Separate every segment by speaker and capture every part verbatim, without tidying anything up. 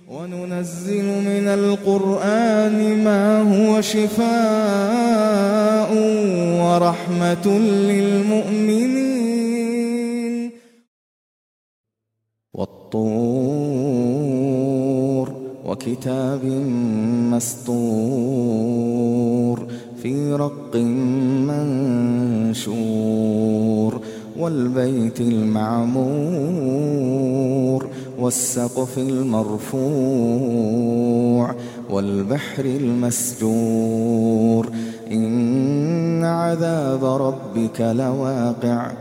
Speaker 1: وننزل من القرآن ما هو شفاء ورحمة للمؤمنين. والطور وكتاب مسطور في رق منشور والبيت المعمور والسقف المرفوع والبحر المسجور إن عذاب ربك لواقع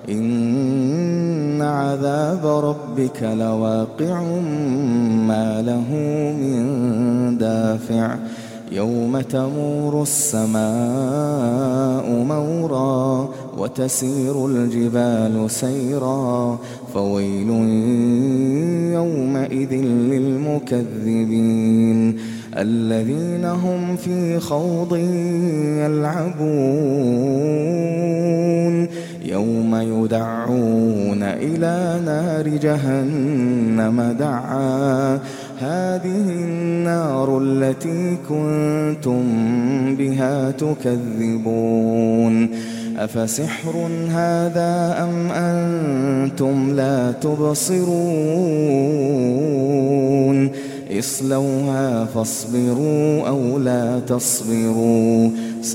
Speaker 1: إن عذاب ربك لواقع ما له من دافع يوم تمور السماء مورا وتسير الجبال سيرا فويل يومئذ للمكذبين الذين هم في خوض يلعبون يوم يدعون إلى نار جهنم دعا هذه النار التي كنتم بها تكذبون أفسحر هذا أم أنتم لا تبصرون اصلوها فاصبروا أو لا تصبروا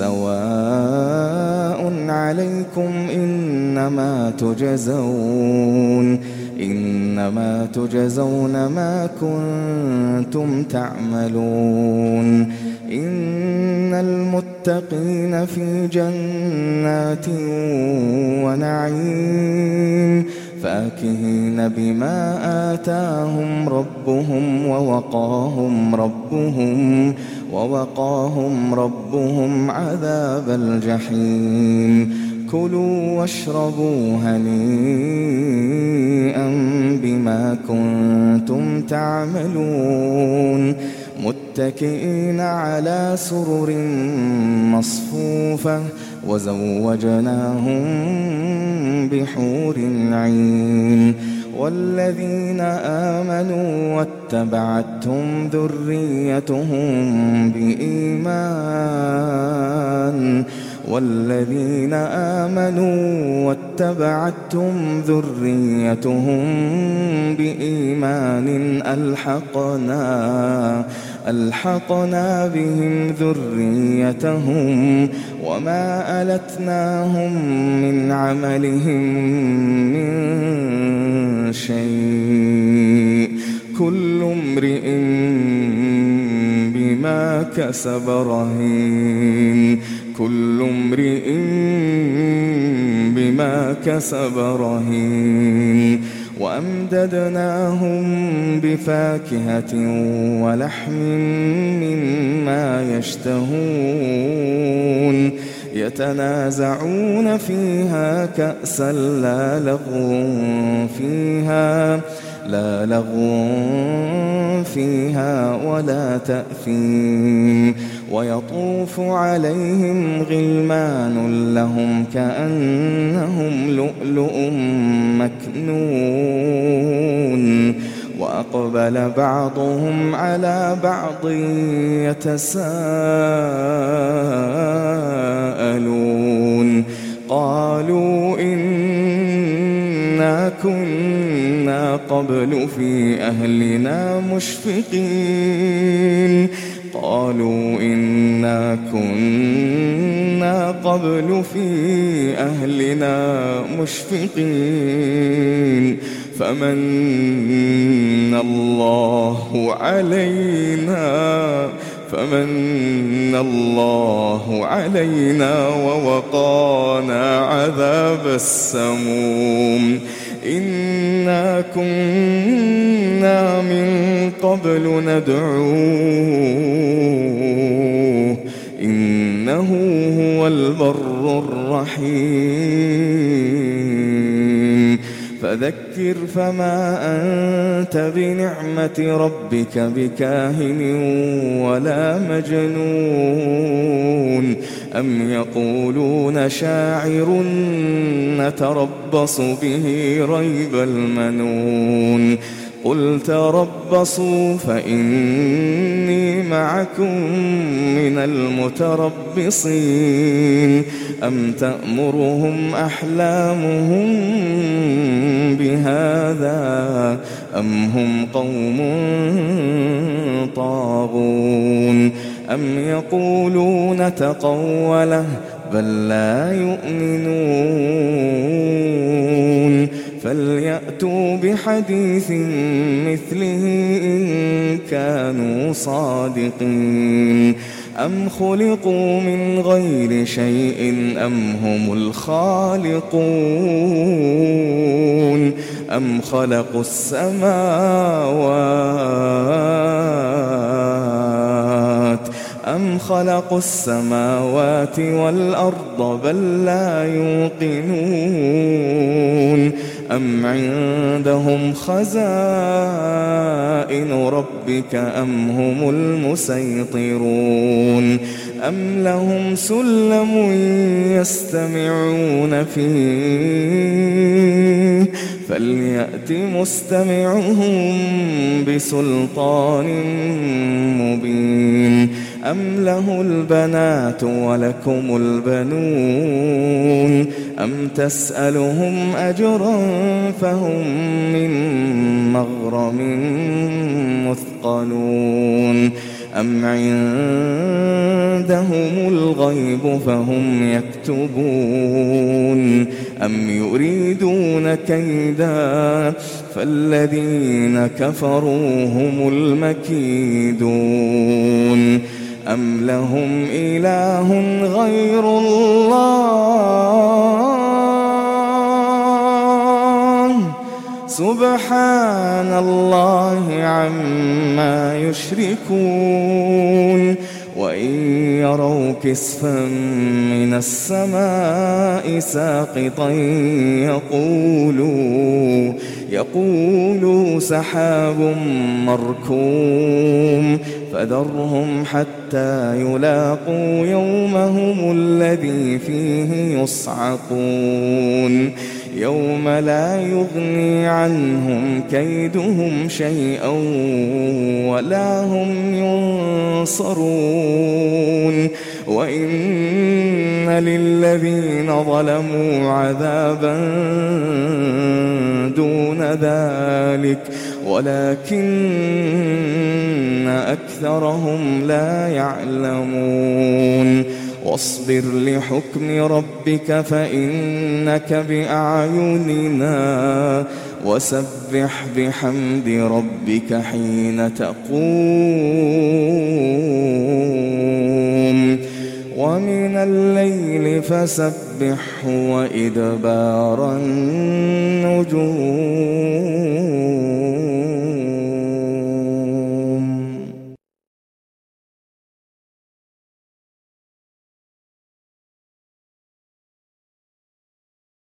Speaker 1: سواء عليكم إنما تجزون إنما تجزون ما كنتم تعملون إن المتقين في جنات ونعيم فاكهين بما آتاهم ربهم ووقاهم ربهم ووقاهم ربهم عذاب الجحيم كلوا واشربوا هنيئا بما كنتم تعملون متكئين على سرر مصفوفة وزوجناهم بحور عين والذين آمنوا واتبعتهم ذريتهم بإيمان والذين آمنوا واتبعتهم ذريتهم بإيمان ألحقنا ألحقنا بهم ذريتهم وما ألتناهم من عملهم من شيء كل امرئ بما كسب رهين كل امرئ بما كسب رهين وأمددناهم بفاكهة ولحم مما يشتهون يتنازعون فيها كأسا لا لغو فيها لا لغو فيها ولا تأثيم ويطوف عليهم غلمان لهم كأنهم لؤلؤ مكنون وأقبل بعضهم على بعض يتساءلون قالوا إنا كنا قبل في أهلنا مشفقين قالوا إنا كنا قبل في أهلنا مشفقين فمن الله علينا فمن الله علينا ووقانا عذاب السموم إنا كنا من قبل ندعوه إنه هو البر الرحيم فذكر فما أنت بنعمة ربك بكاهن ولا مجنون أم يقولون شاعر نتربص به ريب المنون قل تربصوا فإني معكم من المتربصين أم تأمرهم أحلامهم بهذا أم هم قوم طاغون أم يقولون تقوله بل لا يؤمنون فليأتوا بحديث مثله إن كانوا صادقين أم خلقوا من غير شيء أم هم الخالقون أم خلقوا السماوات أم خلقوا السماوات والأرض بل لا يوقنون أم عندهم خزائن ربك أم هم المسيطرون أم لهم سلم يستمعون فيه فليأت مستمعهم بسلطان مبين أم له البنات ولكم البنون أم تسألهم أجرا فهم من مغرم مثقلون أم عندهم الغيب فهم يكتبون أم يريدون كيدا فالذين كفروا هم المكيدون أم لهم إله غير الله سبحان الله عما يشركون وإن يروا كسفا من السماء ساقطا يقولوا يقولوا سحاب مركوم فذرهم حتى يلاقوا يومهم الذي فيه يصعقون يوم لا يغني عنهم كيدهم شيئا ولا هم ينصرون وإن للذين ظلموا عذابا دون ذلك ولكن أكثرهم لا يعلمون واصبر لحكم ربك فإنك بأعيننا وسبح بحمد ربك حين تقوم ومن الليل فسبحه وإدبار النجوم.